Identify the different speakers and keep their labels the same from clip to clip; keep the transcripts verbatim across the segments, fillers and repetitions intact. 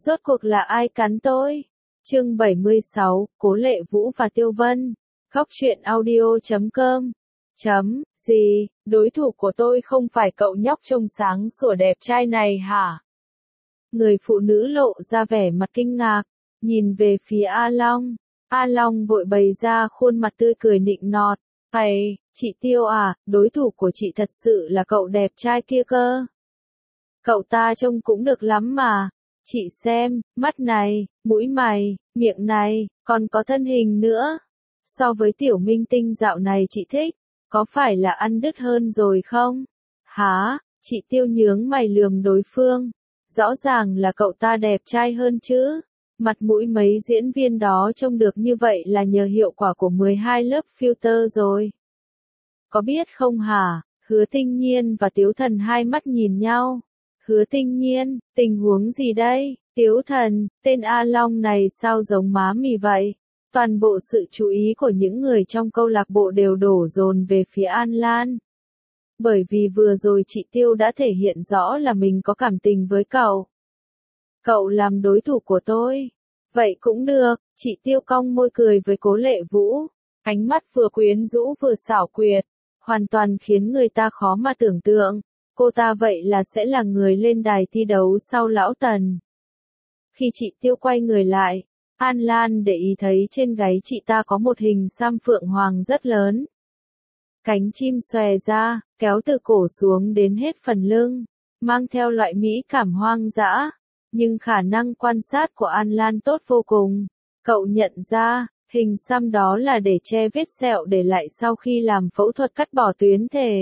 Speaker 1: Rốt cuộc là ai cắn tôi? Chương bảy mươi sáu, Cố Lệ Vũ và Tiêu Vân. Góc truyện audio chấm com. Chấm, gì, đối thủ của tôi không phải cậu nhóc trông sáng sủa đẹp trai này hả? Người phụ nữ lộ ra vẻ mặt kinh ngạc, nhìn về phía A Long. A Long vội bày ra khuôn mặt tươi cười nịnh nọt. Hay, chị Tiêu à, đối thủ của chị thật sự là cậu đẹp trai kia cơ. Cậu ta trông cũng được lắm mà. Chị xem, mắt này, mũi mày, miệng này, còn có thân hình nữa. So với tiểu minh tinh dạo này chị thích, có phải là ăn đứt hơn rồi không? Hả? Chị Tiêu nhướng mày lườm đối phương. Rõ ràng là cậu ta đẹp trai hơn chứ. Mặt mũi mấy diễn viên đó trông được như vậy là nhờ hiệu quả của mười hai lớp filter rồi. Có biết không hả? Hứa Tinh Nhiên và Tiếu Thần hai mắt nhìn nhau. Hứa Tinh Nhiên, tình huống gì đây? Tiếu Thần, tên A Long này sao giống má mì vậy? Toàn bộ sự chú ý của những người trong câu lạc bộ đều đổ dồn về phía An Lan. Bởi vì vừa rồi chị Tiêu đã thể hiện rõ là mình có cảm tình với cậu. Cậu làm đối thủ của tôi. Vậy cũng được, chị Tiêu cong môi cười với Cố Lệ Vũ. Ánh mắt vừa quyến rũ vừa xảo quyệt, hoàn toàn khiến người ta khó mà tưởng tượng. Cô ta vậy là sẽ là người lên đài thi đấu sau Lão Tần. Khi chị Tiêu quay người lại, An Lan để ý thấy trên gáy chị ta có một hình xăm phượng hoàng rất lớn. Cánh chim xòe ra, kéo từ cổ xuống đến hết phần lưng, mang theo loại mỹ cảm hoang dã. Nhưng khả năng quan sát của An Lan tốt vô cùng. Cậu nhận ra, hình xăm đó là để che vết sẹo để lại sau khi làm phẫu thuật cắt bỏ tuyến thể.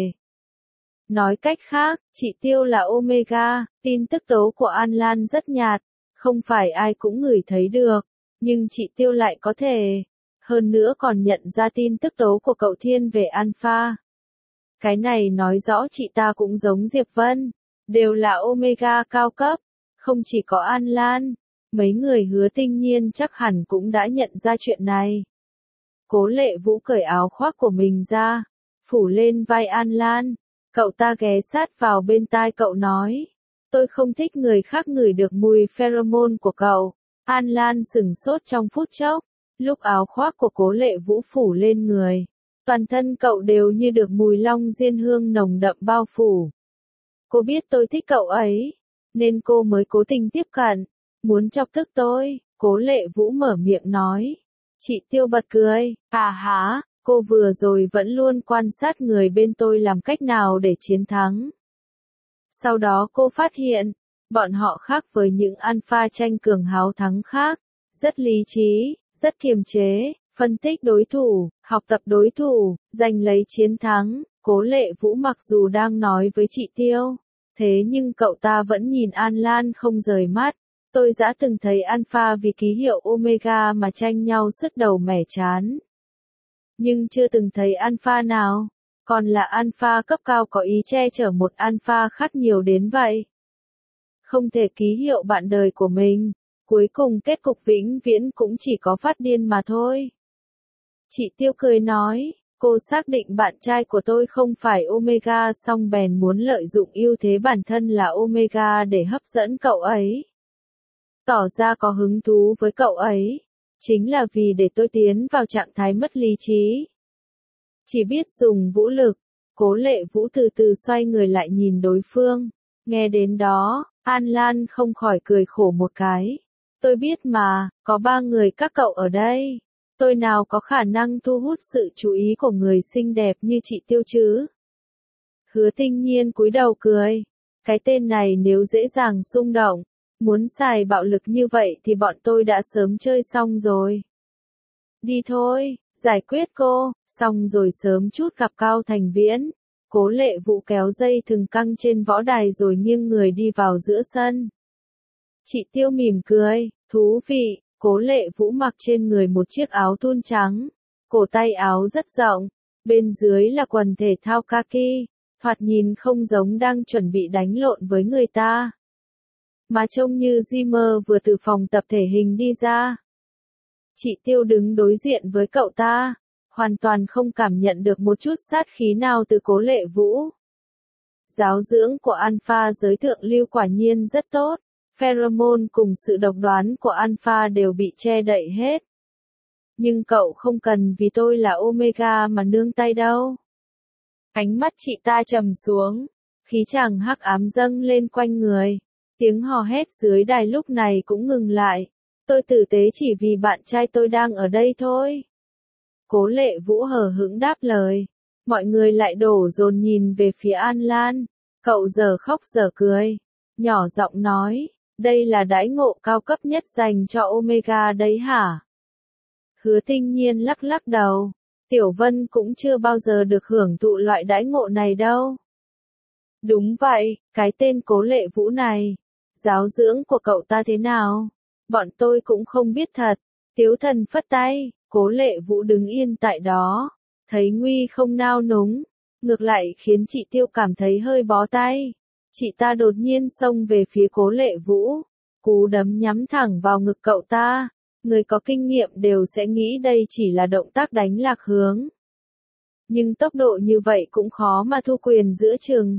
Speaker 1: Nói cách khác, chị Tiêu là Omega, tin tức tố của An Lan rất nhạt, không phải ai cũng ngửi thấy được, nhưng chị Tiêu lại có thể. Hơn nữa còn nhận ra tin tức tố của cậu Thiên về Alpha. Cái này nói rõ chị ta cũng giống Diệp Vân, đều là Omega cao cấp, không chỉ có An Lan, mấy người Hứa Tinh Nhiên chắc hẳn cũng đã nhận ra chuyện này. Cố Lệ Vũ cởi áo khoác của mình ra, phủ lên vai An Lan. Cậu ta ghé sát vào bên tai cậu nói, tôi không thích người khác ngửi được mùi pheromone của cậu. An Lan sửng sốt trong phút chốc, lúc áo khoác của Cố Lệ Vũ phủ lên người, toàn thân cậu đều như được mùi long diên hương nồng đậm bao phủ. Cô biết tôi thích cậu ấy, nên cô mới cố tình tiếp cận, muốn chọc tức tôi. Cố Lệ Vũ mở miệng nói. Chị Tiêu bật cười, à hả? Cô vừa rồi vẫn luôn quan sát người bên tôi làm cách nào để chiến thắng. Sau đó cô phát hiện, bọn họ khác với những alpha tranh cường háo thắng khác, rất lý trí, rất kiềm chế, phân tích đối thủ, học tập đối thủ, giành lấy chiến thắng. Cố Lệ Vũ mặc dù đang nói với chị Tiêu, thế nhưng cậu ta vẫn nhìn An Lan không rời mắt. Tôi đã từng thấy alpha vì ký hiệu Omega mà tranh nhau sứt đầu mẻ chán. Nhưng chưa từng thấy alpha nào, còn là alpha cấp cao có ý che chở một alpha khác nhiều đến vậy. Không thể ký hiệu bạn đời của mình, cuối cùng kết cục vĩnh viễn cũng chỉ có phát điên mà thôi. Chị Tiêu cười nói, cô xác định bạn trai của tôi không phải Omega song bèn muốn lợi dụng ưu thế bản thân là Omega để hấp dẫn cậu ấy. Tỏ ra có hứng thú với cậu ấy. Chính là vì để tôi tiến vào trạng thái mất lý trí. Chỉ biết dùng vũ lực. Cố Lệ Vũ từ từ xoay người lại nhìn đối phương. Nghe đến đó, An Lan không khỏi cười khổ một cái. Tôi biết mà, có ba người các cậu ở đây. Tôi nào có khả năng thu hút sự chú ý của người xinh đẹp như chị Tiêu chứ? Hứa Tinh Nhiên cúi đầu cười. Cái tên này nếu dễ dàng xung động, muốn xài bạo lực như vậy thì bọn tôi đã sớm chơi xong rồi. Đi thôi, giải quyết cô, xong rồi sớm chút gặp Cao Thành Viễn. Cố Lệ Vũ kéo dây thừng căng trên võ đài rồi nghiêng người đi vào giữa sân. Chị Tiêu mỉm cười, thú vị. Cố Lệ Vũ mặc trên người một chiếc áo thun trắng, cổ tay áo rất rộng, bên dưới là quần thể thao kaki, thoạt nhìn không giống đang chuẩn bị đánh lộn với người ta. Mà trông như Jimmer vừa từ phòng tập thể hình đi ra. Chị Tiêu đứng đối diện với cậu ta, hoàn toàn không cảm nhận được một chút sát khí nào từ Cố Lệ Vũ. Giáo dưỡng của alpha giới thượng lưu quả nhiên rất tốt, pheromone cùng sự độc đoán của alpha đều bị che đậy hết. Nhưng cậu không cần vì tôi là Omega mà nương tay đâu. Ánh mắt chị ta trầm xuống, khí chàng hắc ám dâng lên quanh người. Tiếng hò hét dưới đài lúc này cũng ngừng lại. Tôi tử tế chỉ vì bạn trai tôi đang ở đây thôi. Cố Lệ Vũ hờ hững đáp lời. Mọi người lại đổ dồn nhìn về phía An Lan. Cậu giờ khóc giờ cười. Nhỏ giọng nói, đây là đãi ngộ cao cấp nhất dành cho Omega đấy hả? Hứa Tinh Nhiên lắc lắc đầu. Tiểu Vân cũng chưa bao giờ được hưởng thụ loại đãi ngộ này đâu. Đúng vậy, cái tên Cố Lệ Vũ này. Giáo dưỡng của cậu ta thế nào? Bọn tôi cũng không biết thật. Tiếu Thần phất tay, Cố Lệ Vũ đứng yên tại đó. Thấy nguy không nao núng. Ngược lại khiến chị Tiêu cảm thấy hơi bó tay. Chị ta đột nhiên xông về phía Cố Lệ Vũ. Cú đấm nhắm thẳng vào ngực cậu ta. Người có kinh nghiệm đều sẽ nghĩ đây chỉ là động tác đánh lạc hướng. Nhưng tốc độ như vậy cũng khó mà thu quyền giữa chừng.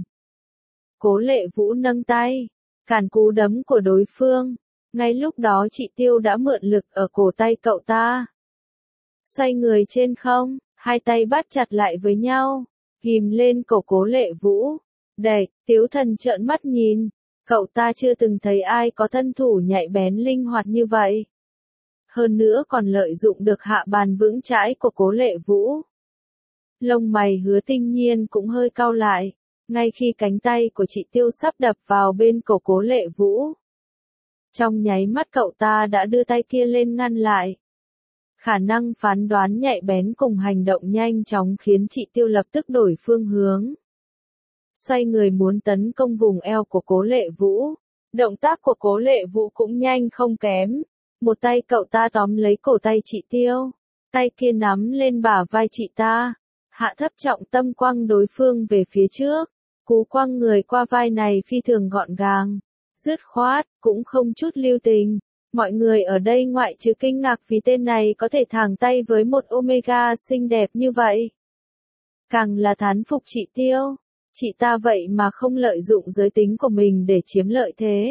Speaker 1: Cố Lệ Vũ nâng tay, cản cú đấm của đối phương. Ngay lúc đó chị Tiêu đã mượn lực ở cổ tay cậu ta. Xoay người trên không, hai tay bắt chặt lại với nhau, ghim lên cổ Cố Lệ Vũ. Đẩy, Tiếu Thần trợn mắt nhìn, cậu ta chưa từng thấy ai có thân thủ nhạy bén linh hoạt như vậy. Hơn nữa còn lợi dụng được hạ bàn vững chãi của Cố Lệ Vũ. Lông mày Hứa Tinh Nhiên cũng hơi cau lại, ngay khi cánh tay của chị Tiêu sắp đập vào bên cổ Cố Lệ Vũ. Trong nháy mắt cậu ta đã đưa tay kia lên ngăn lại. Khả năng phán đoán nhạy bén cùng hành động nhanh chóng khiến chị Tiêu lập tức đổi phương hướng. Xoay người muốn tấn công vùng eo của Cố Lệ Vũ. Động tác của Cố Lệ Vũ cũng nhanh không kém. Một tay cậu ta tóm lấy cổ tay chị Tiêu. Tay kia nắm lên bả vai chị ta. Hạ thấp trọng tâm quăng đối phương về phía trước. Cú quăng người qua vai này phi thường gọn gàng. Dứt khoát, cũng không chút lưu tình. Mọi người ở đây ngoại trừ kinh ngạc vì tên này có thể thẳng tay với một Omega xinh đẹp như vậy. Càng là thán phục chị Tiêu. Chị ta vậy mà không lợi dụng giới tính của mình để chiếm lợi thế.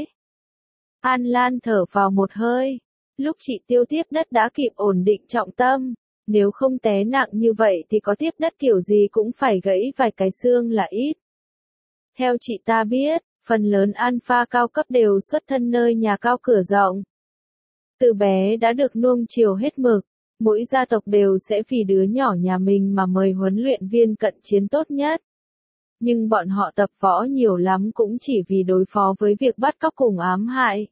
Speaker 1: An Lan thở vào một hơi. Lúc chị Tiêu tiếp đất đã kịp ổn định trọng tâm. Nếu không té nặng như vậy thì có tiếp đất kiểu gì cũng phải gãy vài cái xương là ít. Theo chị ta biết, phần lớn alpha cao cấp đều xuất thân nơi nhà cao cửa rộng. Từ bé đã được nuông chiều hết mực. Mỗi gia tộc đều sẽ vì đứa nhỏ nhà mình mà mời huấn luyện viên cận chiến tốt nhất. Nhưng bọn họ tập võ nhiều lắm cũng chỉ vì đối phó với việc bắt cóc cùng ám hại.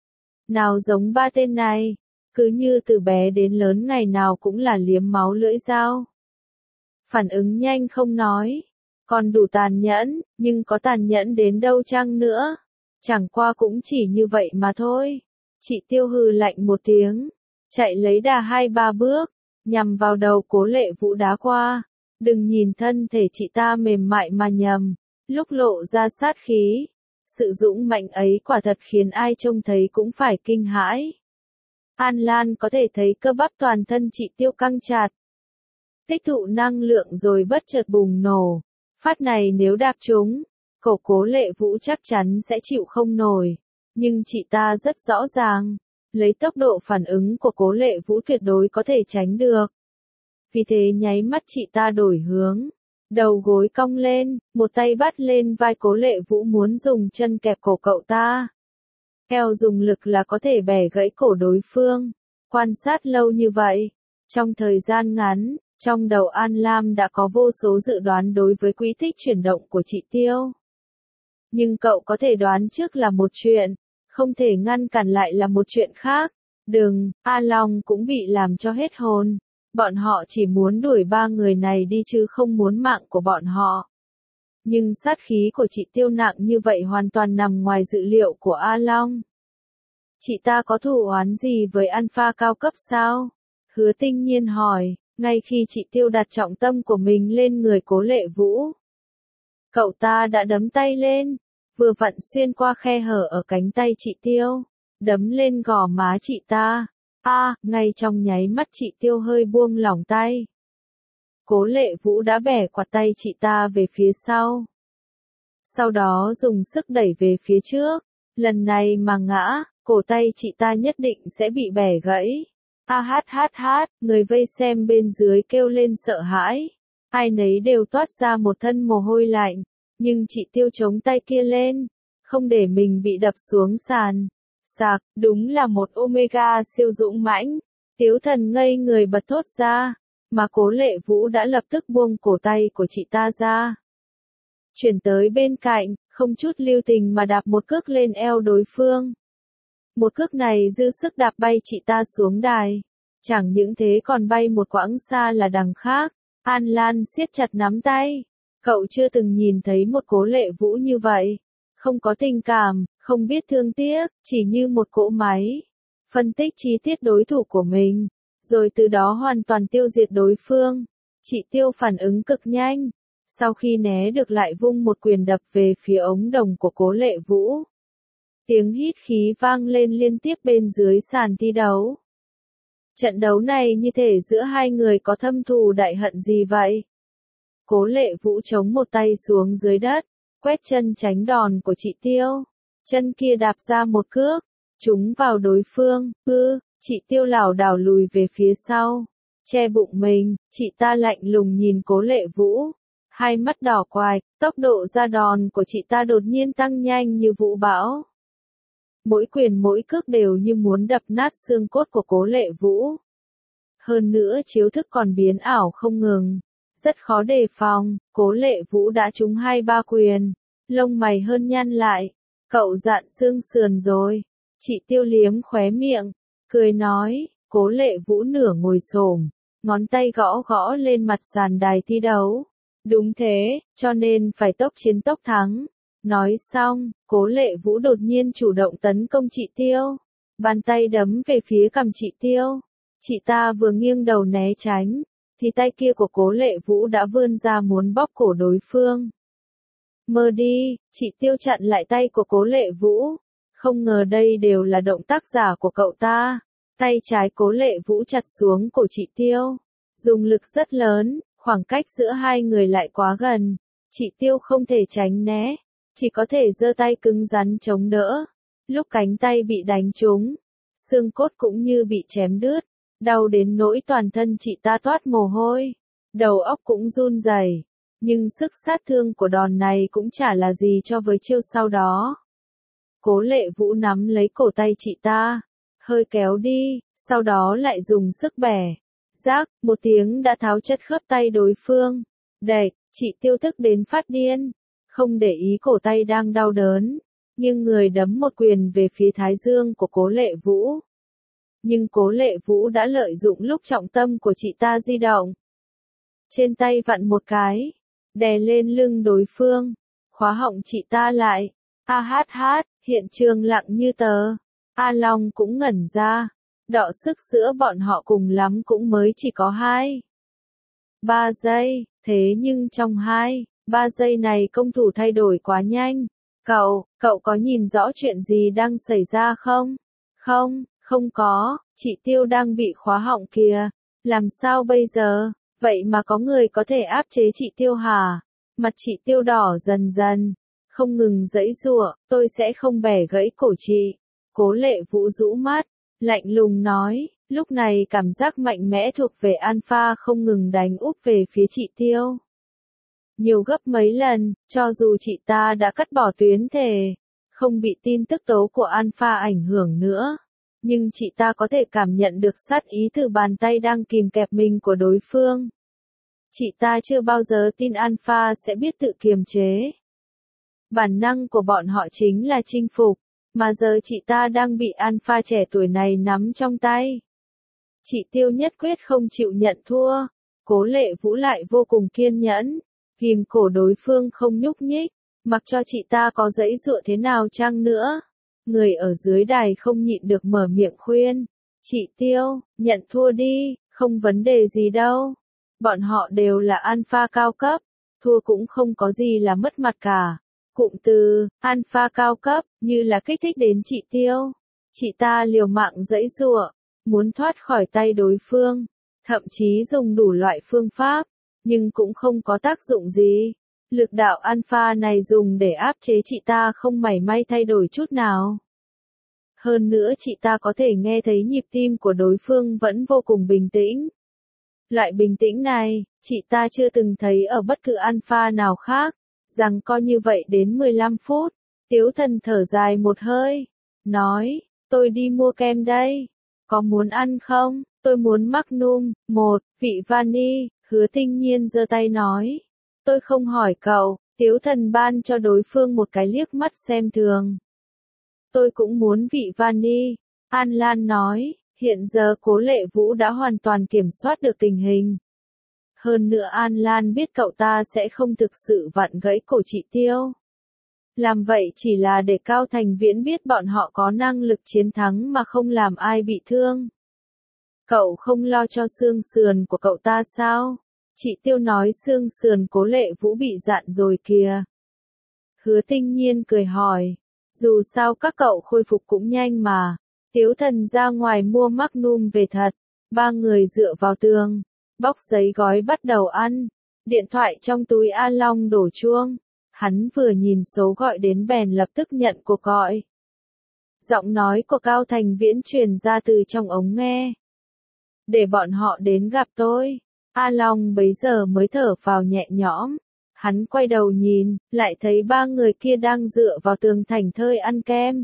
Speaker 1: Nào giống ba tên này, cứ như từ bé đến lớn ngày nào cũng là liếm máu lưỡi dao. Phản ứng nhanh không nói, còn đủ tàn nhẫn, nhưng có tàn nhẫn đến đâu chăng nữa. Chẳng qua cũng chỉ như vậy mà thôi. Chị Tiêu hừ lạnh một tiếng, chạy lấy đà hai ba bước, nhằm vào đầu Cố Lệ Vũ đá qua. Đừng nhìn thân thể chị ta mềm mại mà nhầm, lúc lộ ra sát khí. Sự dũng mạnh ấy quả thật khiến ai trông thấy cũng phải kinh hãi. An Lan có thể thấy cơ bắp toàn thân chị Tiêu căng chặt. Tích tụ năng lượng rồi bất chợt bùng nổ. Phát này nếu đạp trúng, cổ Cố Lệ Vũ chắc chắn sẽ chịu không nổi. Nhưng chị ta rất rõ ràng, lấy tốc độ phản ứng của Cố Lệ Vũ tuyệt đối có thể tránh được. Vì thế nháy mắt chị ta đổi hướng. Đầu gối cong lên, một tay bắt lên vai Cố Lệ Vũ muốn dùng chân kẹp cổ cậu ta. Eo dùng lực là có thể bẻ gãy cổ đối phương. Quan sát lâu như vậy, trong thời gian ngắn, trong đầu An Lam đã có vô số dự đoán đối với quỹ tích chuyển động của chị Tiêu. Nhưng cậu có thể đoán trước là một chuyện, không thể ngăn cản lại là một chuyện khác. Đừng, A Long cũng bị làm cho hết hồn. Bọn họ chỉ muốn đuổi ba người này đi chứ không muốn mạng của bọn họ. Nhưng sát khí của chị Tiêu nặng như vậy hoàn toàn nằm ngoài dự liệu của A Long. Chị ta có thù oán gì với alpha cao cấp sao? Hứa Tinh Nhiên hỏi, ngay khi chị Tiêu đặt trọng tâm của mình lên người Cố Lệ Vũ. Cậu ta đã đấm tay lên, vừa vặn xuyên qua khe hở ở cánh tay chị Tiêu, đấm lên gò má chị ta. A, à, ngay trong nháy mắt chị Tiêu hơi buông lỏng tay. Cố Lệ Vũ đã bẻ quạt tay chị ta về phía sau. Sau đó dùng sức đẩy về phía trước, Lần này mà ngã, cổ tay chị ta nhất định sẽ bị bẻ gãy. A hát hát hát, người vây xem bên dưới kêu lên sợ hãi. Ai nấy đều toát ra một thân mồ hôi lạnh, nhưng chị Tiêu chống tay kia lên, không để mình bị đập xuống sàn. Sạc, đúng là một Omega siêu dũng mãnh. Tiếu Thần ngây người bật thốt ra, mà Cố Lệ Vũ đã lập tức buông cổ tay của chị ta ra. Chuyển tới bên cạnh, không chút lưu tình mà đạp một cước lên eo đối phương. Một cước này dư sức đạp bay chị ta xuống đài. Chẳng những thế còn bay một quãng xa là đằng khác. An Lan siết chặt nắm tay. Cậu chưa từng nhìn thấy một Cố Lệ Vũ như vậy. Không có tình cảm, không biết thương tiếc, chỉ như một cỗ máy. Phân tích chi tiết đối thủ của mình, rồi từ đó hoàn toàn tiêu diệt đối phương. Chị Tiêu phản ứng cực nhanh. Sau khi né được lại vung một quyền đập về phía ống đồng của Cố Lệ Vũ. Tiếng hít khí vang lên liên tiếp bên dưới sàn thi đấu. Trận đấu này như thể giữa hai người có thâm thù đại hận gì vậy? Cố Lệ Vũ chống một tay xuống dưới đất, quét chân tránh đòn của chị Tiêu. Chân kia đạp ra một cước, trúng vào đối phương, ư, chị Tiêu lảo đảo lùi về phía sau, che bụng mình, chị ta lạnh lùng nhìn Cố Lệ Vũ. Hai mắt đỏ quạch, tốc độ ra đòn của chị ta đột nhiên tăng nhanh như vũ bão. Mỗi quyền mỗi cước đều như muốn đập nát xương cốt của Cố Lệ Vũ. Hơn nữa chiếu thức còn biến ảo không ngừng. Rất khó đề phòng, Cố Lệ Vũ đã trúng hai ba quyền. Lông mày hơn nhăn lại. Cậu dạn xương sườn rồi. Chị Tiêu liếm khóe miệng. Cười nói, Cố Lệ Vũ nửa ngồi xổm, ngón tay gõ gõ lên mặt sàn đài thi đấu. Đúng thế, cho nên phải tốc chiến tốc thắng. Nói xong, Cố Lệ Vũ đột nhiên chủ động tấn công chị Tiêu. Bàn tay đấm về phía cằm chị Tiêu. Chị ta vừa nghiêng đầu né tránh, thì tay kia của Cố Lệ Vũ đã vươn ra muốn bóp cổ đối phương. Mơ đi, chị Tiêu chặn lại tay của Cố Lệ Vũ. Không ngờ đây đều là động tác giả của cậu ta. Tay trái Cố Lệ Vũ chặt xuống cổ chị Tiêu. Dùng lực rất lớn, khoảng cách giữa hai người lại quá gần. Chị Tiêu không thể tránh né, chỉ có thể giơ tay cứng rắn chống đỡ. Lúc cánh tay bị đánh trúng, xương cốt cũng như bị chém đứt, đau đến nỗi toàn thân chị ta toát mồ hôi, đầu óc cũng run rẩy. Nhưng sức sát thương của đòn này cũng chả là gì cho với chiêu sau đó. Cố Lệ Vũ nắm lấy cổ tay chị ta, hơi kéo đi, sau đó lại dùng sức bẻ. Rác, một tiếng đã tháo chất khớp tay đối phương. Đệt, chị Tiêu tức đến phát điên. Không để ý cổ tay đang đau đớn, nhưng người đấm một quyền về phía thái dương của Cố Lệ Vũ. Nhưng Cố Lệ Vũ đã lợi dụng lúc trọng tâm của chị ta di động. Trên tay vặn một cái, đè lên lưng đối phương, khóa họng chị ta lại. A hát hát, hiện trường lặng như tờ. A Long cũng ngẩn ra. Đọ sức giữa bọn họ cùng lắm cũng mới chỉ có hai ba giây, thế nhưng trong hai ba giây này công thủ thay đổi quá nhanh. Cậu, cậu có nhìn rõ chuyện gì đang xảy ra không? Không, không có, chị Tiêu đang bị khóa họng kìa. Làm sao bây giờ? Vậy mà có người có thể áp chế chị Tiêu hả? Mặt chị Tiêu đỏ dần dần, không ngừng giãy giụa, tôi sẽ không bẻ gãy cổ chị. Cố Lệ Vũ rũ mắt, lạnh lùng nói, lúc này cảm giác mạnh mẽ thuộc về Alpha không ngừng đánh úp về phía chị Tiêu. Nhiều gấp mấy lần, cho dù chị ta đã cắt bỏ tuyến thể, không bị tin tức tố của Alpha ảnh hưởng nữa, nhưng chị ta có thể cảm nhận được sát ý từ bàn tay đang kìm kẹp mình của đối phương. Chị ta chưa bao giờ tin Alpha sẽ biết tự kiềm chế. Bản năng của bọn họ chính là chinh phục, mà giờ chị ta đang bị Alpha trẻ tuổi này nắm trong tay. Chị Tiêu nhất quyết không chịu nhận thua. Cố Lệ Vũ lại vô cùng kiên nhẫn, ghim cổ đối phương không nhúc nhích, mặc cho chị ta có giãy giụa thế nào chăng nữa. Người ở dưới đài không nhịn được mở miệng khuyên, chị Tiêu, nhận thua đi, không vấn đề gì đâu. Bọn họ đều là Alpha cao cấp, thua cũng không có gì là mất mặt cả. Cụm từ Alpha cao cấp như là kích thích đến chị Tiêu. Chị ta liều mạng giãy giụa, muốn thoát khỏi tay đối phương, thậm chí dùng đủ loại phương pháp, nhưng cũng không có tác dụng gì. Lực đạo alpha này dùng để áp chế chị ta không mảy may thay đổi chút nào. Hơn nữa chị ta có thể nghe thấy nhịp tim của đối phương vẫn vô cùng bình tĩnh. Loại bình tĩnh này, chị ta chưa từng thấy ở bất cứ alpha nào khác. Rằng co như vậy đến mười lăm phút, Tiếu Thần thở dài một hơi, nói, tôi đi mua kem đây. Có muốn ăn không? Tôi muốn Magnum, một, vị vani. Hứa Tinh Nhiên giơ tay nói. Tôi không hỏi cậu. Tiếu Thần ban cho đối phương một cái liếc mắt xem thường. Tôi cũng muốn vị vani. An Lan nói, hiện giờ Cố Lệ Vũ đã hoàn toàn kiểm soát được tình hình. Hơn nữa An Lan biết cậu ta sẽ không thực sự vặn gãy cổ chị Tiêu. Làm vậy chỉ là để Cao Thành Viễn biết bọn họ có năng lực chiến thắng mà không làm ai bị thương. Cậu không lo cho xương sườn của cậu ta sao? Chị Tiêu nói xương sườn Cố Lệ Vũ bị dạn rồi kìa. Hứa Tinh Nhiên cười hỏi, dù sao các cậu khôi phục cũng nhanh mà. Tiếu Thần ra ngoài mua Magnum về thật. Ba người dựa vào tường, bóc giấy gói bắt đầu ăn. Điện thoại trong túi A Long đổ chuông. Hắn vừa nhìn số gọi đến bèn lập tức nhận cuộc gọi. Giọng nói của Cao Thành Viễn truyền ra từ trong ống nghe. Để bọn họ đến gặp tôi. A Long bấy giờ mới thở phào nhẹ nhõm. Hắn quay đầu nhìn, lại thấy ba người kia đang dựa vào tường thảnh thơi ăn kem.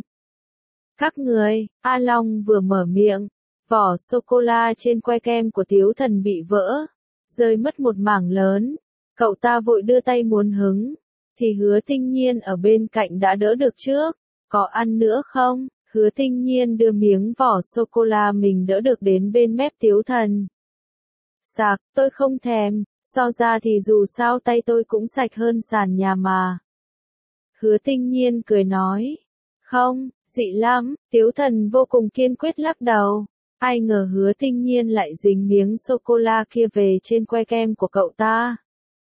Speaker 1: Các người, A Long vừa mở miệng, vỏ sô-cô-la trên que kem của Tiếu Thần bị vỡ, rơi mất một mảng lớn. Cậu ta vội đưa tay muốn hứng, thì Hứa Tinh Nhiên ở bên cạnh đã đỡ được trước. Có ăn nữa không? Hứa Tinh Nhiên đưa miếng vỏ sô-cô-la mình đỡ được đến bên mép Tiếu Thần. Sạc, tôi không thèm, so ra thì dù sao tay tôi cũng sạch hơn sàn nhà mà. Hứa Tinh Nhiên cười nói. Không, dị lắm. Tiếu Thần vô cùng kiên quyết lắc đầu. Ai ngờ Hứa Tinh Nhiên lại dính miếng sô-cô-la kia về trên que kem của cậu ta.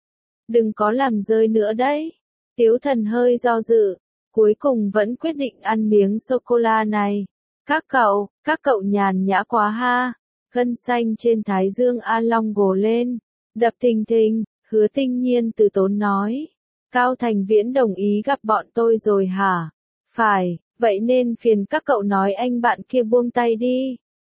Speaker 1: Đừng có làm rơi nữa đấy. Tiếu Thần hơi do dự, cuối cùng vẫn quyết định ăn miếng sô-cô-la này. Các cậu, các cậu nhàn nhã quá ha. Gân xanh trên thái dương A Long gồ lên, đập thình thình. Hứa Tinh Nhiên từ tốn nói. Cao Thành Viễn đồng ý gặp bọn tôi rồi hả? Phải, vậy nên phiền các cậu nói anh bạn kia buông tay đi.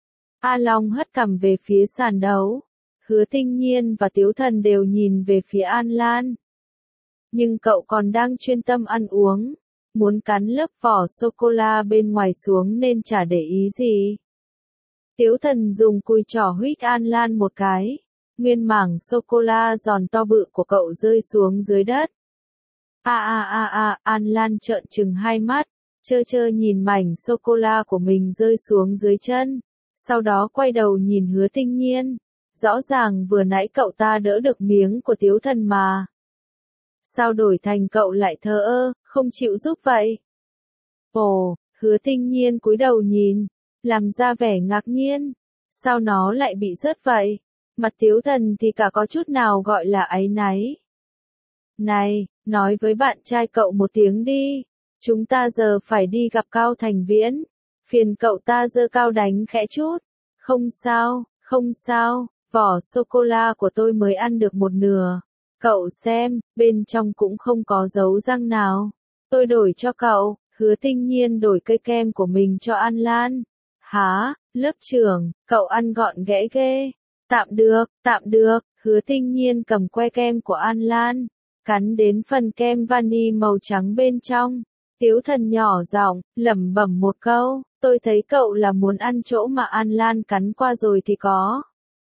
Speaker 1: A Long hất cằm về phía sàn đấu. Hứa Tinh Nhiên và Tiếu Thần đều nhìn về phía An Lan. Nhưng cậu còn đang chuyên tâm ăn uống, muốn cắn lớp vỏ sô-cô-la bên ngoài xuống nên chả để ý gì. Tiếu Thần dùng cùi trỏ huých An Lan một cái, nguyên mảng sô-cô-la giòn to bự của cậu rơi xuống dưới đất. A a a a, An Lan trợn trừng hai mắt, trơ trơ nhìn mảnh sô-cô-la của mình rơi xuống dưới chân, sau đó quay đầu nhìn Hứa Tinh Nhiên. Rõ ràng vừa nãy cậu ta đỡ được miếng của Tiếu Thần mà. Sao đổi thành cậu lại thờ ơ, không chịu giúp vậy? Ồ, Hứa Tinh Nhiên cúi đầu nhìn, làm ra vẻ ngạc nhiên. Sao nó lại bị rớt vậy? Mặt Tiếu Thần thì cả có chút nào gọi là áy náy. Này, nói với bạn trai cậu một tiếng đi. Chúng ta giờ phải đi gặp Cao Thành Viễn. Phiền cậu ta giơ cao đánh khẽ chút. Không sao, không sao, vỏ sô-cô-la của tôi mới ăn được một nửa. Cậu xem, bên trong cũng không có dấu răng nào. Tôi đổi cho cậu. Hứa Tinh Nhiên đổi cây kem của mình cho An Lan. Hả, lớp trưởng, cậu ăn gọn ghẽ ghê. Tạm được, tạm được. Hứa Tinh Nhiên cầm que kem của An Lan, cắn đến phần kem vani màu trắng bên trong. Tiếu Thần nhỏ giọng, lẩm bẩm một câu, tôi thấy cậu là muốn ăn chỗ mà An Lan cắn qua rồi thì có.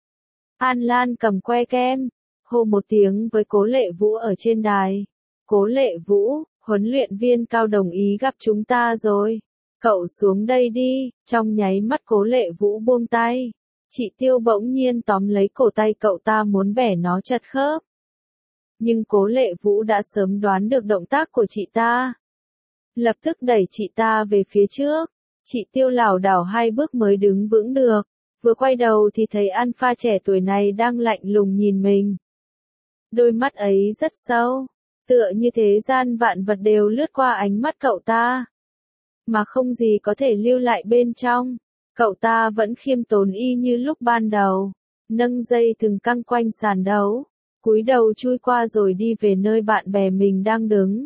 Speaker 1: An Lan cầm que kem, hô một tiếng với Cố Lệ Vũ ở trên đài. Cố Lệ Vũ, huấn luyện viên Cao đồng ý gặp chúng ta rồi. Cậu xuống đây đi. Trong nháy mắt Cố Lệ Vũ buông tay. Chị Tiêu bỗng nhiên tóm lấy cổ tay cậu ta muốn bẻ nó chặt khớp. Nhưng Cố Lệ Vũ đã sớm đoán được động tác của chị ta. Lập tức đẩy chị ta về phía trước. Chị Tiêu lảo đảo hai bước mới đứng vững được. Vừa quay đầu thì thấy alpha trẻ tuổi này đang lạnh lùng nhìn mình. Đôi mắt ấy rất sâu, tựa như thế gian vạn vật đều lướt qua ánh mắt cậu ta, mà không gì có thể lưu lại bên trong. Cậu ta vẫn khiêm tốn y như lúc ban đầu, nâng dây thừng căng quanh sàn đấu, cúi đầu chui qua rồi đi về nơi bạn bè mình đang đứng.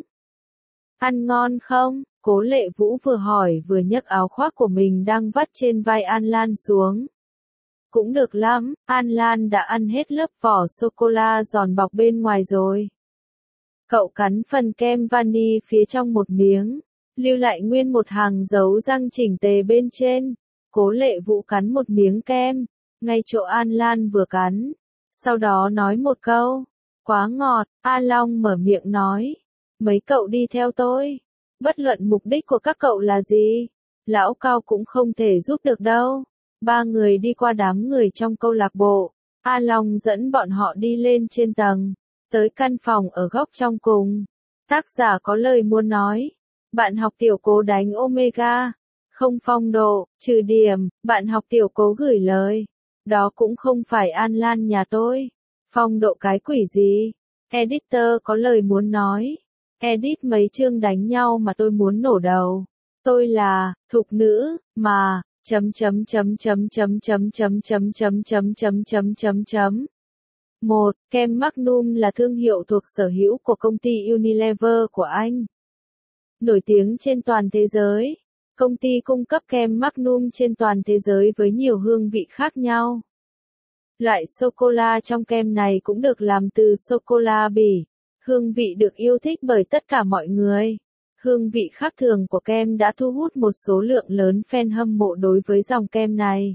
Speaker 1: Ăn ngon không? Cố Lệ Vũ vừa hỏi vừa nhấc áo khoác của mình đang vắt trên vai An Lan xuống. Cũng được lắm, An Lan đã ăn hết lớp vỏ sô-cô-la giòn bọc bên ngoài rồi. Cậu cắn phần kem vani phía trong một miếng, lưu lại nguyên một hàng dấu răng chỉnh tề bên trên. Cố Lệ Vũ cắn một miếng kem, ngay chỗ An Lan vừa cắn. Sau đó nói một câu, quá ngọt. A Long mở miệng nói, mấy cậu đi theo tôi. Bất luận mục đích của các cậu là gì, lão Cao cũng không thể giúp được đâu. Ba người đi qua đám người trong câu lạc bộ. A Long dẫn bọn họ đi lên trên tầng, tới căn phòng ở góc trong cùng. Tác giả có lời muốn nói. Bạn học tiểu Cố đánh Omega. Không phong độ, trừ điểm, bạn học tiểu Cố gửi lời. Đó cũng không phải An Lan nhà tôi. Phong độ cái quỷ gì? Editor có lời muốn nói. Edit mấy chương đánh nhau mà tôi muốn nổ đầu. Tôi là thục nữ mà chấm chấm chấm chấm chấm chấm chấm chấm chấm chấm chấm chấm chấm chấm. một. Kem Magnum là thương hiệu thuộc sở hữu của công ty Unilever của Anh. Nổi tiếng trên toàn thế giới. Công ty cung cấp kem Magnum trên toàn thế giới với nhiều hương vị khác nhau. Loại sô-cô-la trong kem này cũng được làm từ sô-cô-la Bỉ. Hương vị được yêu thích bởi tất cả mọi người. Hương vị khác thường của kem đã thu hút một số lượng lớn fan hâm mộ đối với dòng kem này.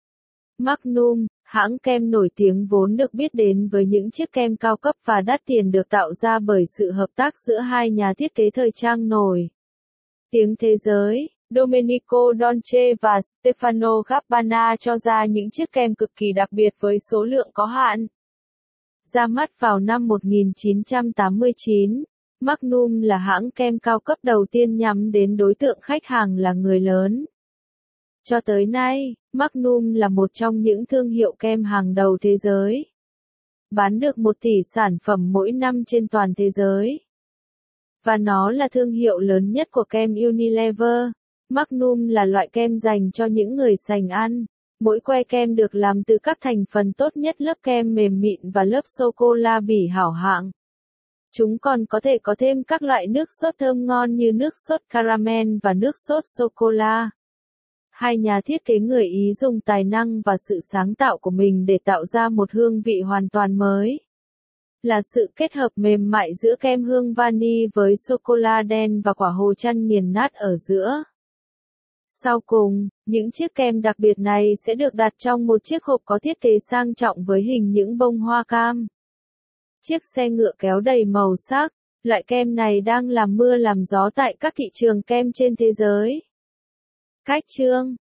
Speaker 1: Magnum, hãng kem nổi tiếng vốn được biết đến với những chiếc kem cao cấp và đắt tiền được tạo ra bởi sự hợp tác giữa hai nhà thiết kế thời trang nổi tiếng thế giới. Domenico Dolce và Stefano Gabbana cho ra những chiếc kem cực kỳ đặc biệt với số lượng có hạn. Ra mắt vào năm một nghìn chín trăm tám mươi chín, Magnum là hãng kem cao cấp đầu tiên nhắm đến đối tượng khách hàng là người lớn. Cho tới nay, Magnum là một trong những thương hiệu kem hàng đầu thế giới. Bán được một tỷ sản phẩm mỗi năm trên toàn thế giới. Và nó là thương hiệu lớn nhất của kem Unilever. Magnum là loại kem dành cho những người sành ăn. Mỗi que kem được làm từ các thành phần tốt nhất lớp kem mềm mịn và lớp sô-cô-la Bỉ hảo hạng. Chúng còn có thể có thêm các loại nước sốt thơm ngon như nước sốt caramel và nước sốt sô-cô-la. Hai nhà thiết kế người Ý dùng tài năng và sự sáng tạo của mình để tạo ra một hương vị hoàn toàn mới. Là sự kết hợp mềm mại giữa kem hương vani với sô-cô-la đen và quả hồ chăn nghiền nát ở giữa. Sau cùng, những chiếc kem đặc biệt này sẽ được đặt trong một chiếc hộp có thiết kế sang trọng với hình những bông hoa cam. Chiếc xe ngựa kéo đầy màu sắc, loại kem này đang làm mưa làm gió tại các thị trường kem trên thế giới. Cách chương